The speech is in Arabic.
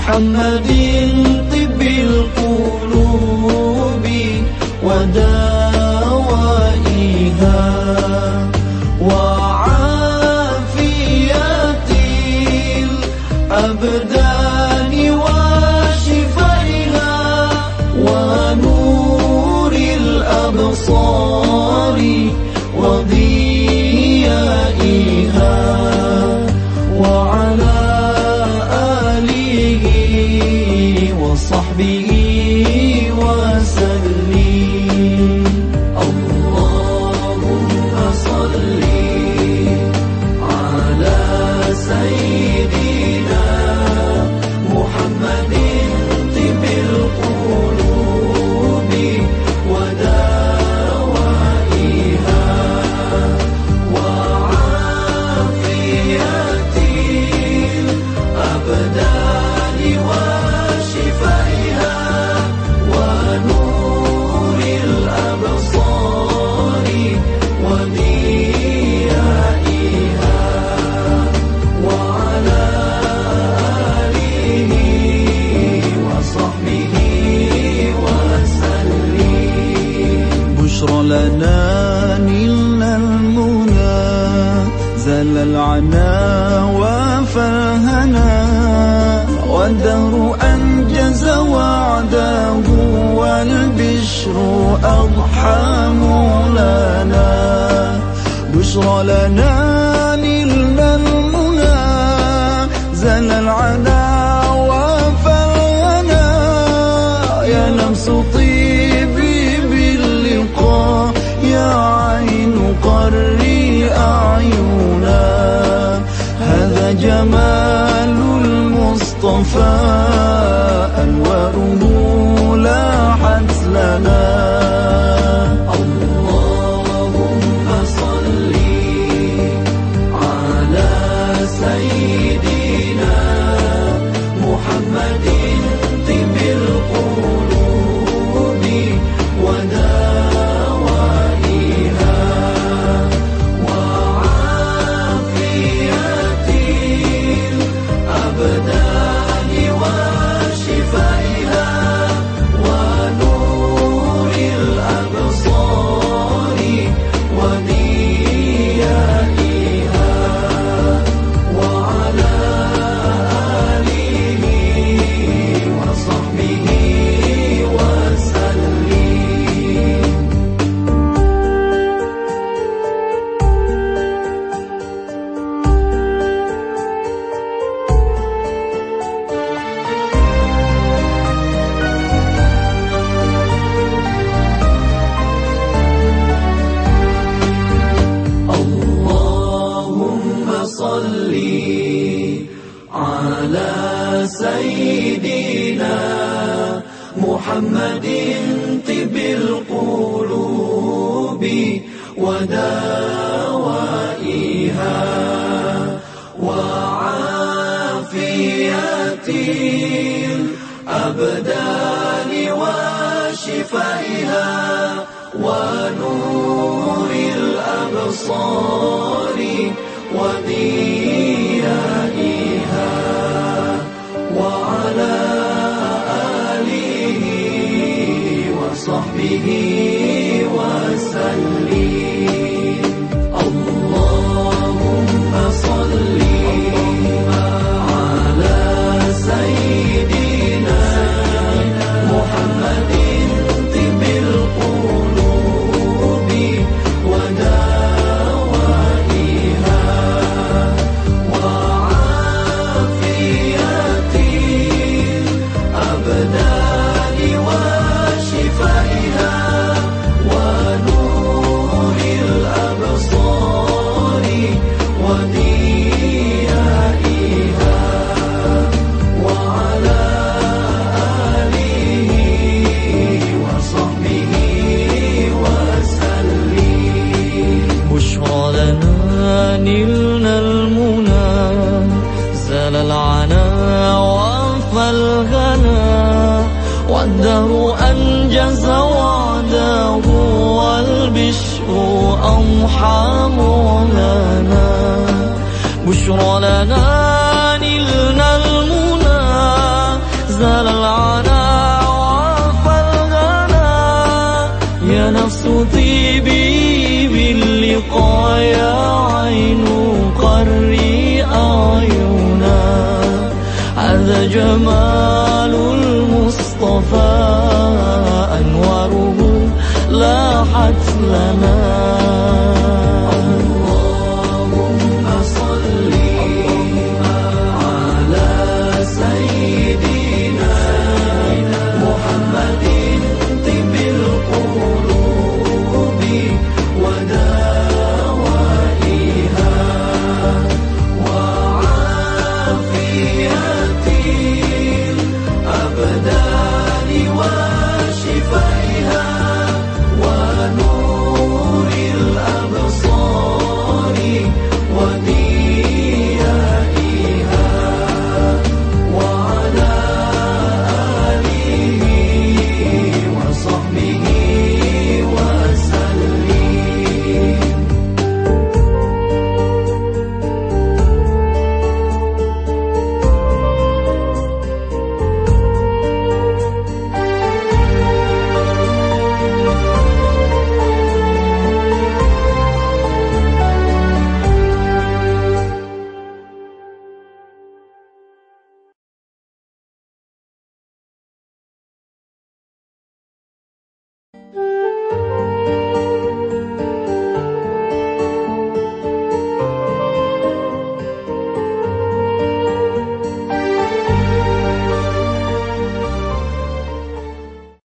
محمد طب القلوب ودوائها وعافية الأبدان وشفائها ونور الأبصار وضيائها وعلى آله وصحبه وسلم. اللهم صل على سيدنا محمد طب القلوب ودوائها وعافية الأبدان وشفائها ونور الأبصار وضيائها وعلى آله وصحبه وسلم. بشرى لنا نلنا المنى زل العنا وفرهنا والدهر أنجز وعده والبشر أضحى مولانا. بشرى لنا نلنا المنى زل العنا وفرهنا يا لمس طيبي باللقاء يا عين قري أعينا. هذا جمال المصطفى أنواره لاحت لنا. اللهم صل على سيدنا محمد طب القلوب ودوائها وعافية الأبدان وشفائها ونور الأبصار وضيائها وعلى آله وصحبه وسلم. اللهم صل على سيدنا محمد طب القلوب ودوائها وعافية الأبدان وشفائها ونور الأبصار وضيائها وعلى آله وصحبه وسلم. اللهم صل على سيدنا محمد طب القلوب ودوائها وعافية الأبدان وشفائها ونور الأبصار وضيائها وعلى آله وصحبه وسلم. بشرى لنا نلنا المنى زال العنا وفى الغنى والدهر أنجز وعده والبشر أضحى مولانا. بشرى لنا نلنا المنى رقيقا يا عين قري أعينا. هذا جمال المصطفى أنواره لاحت لنا.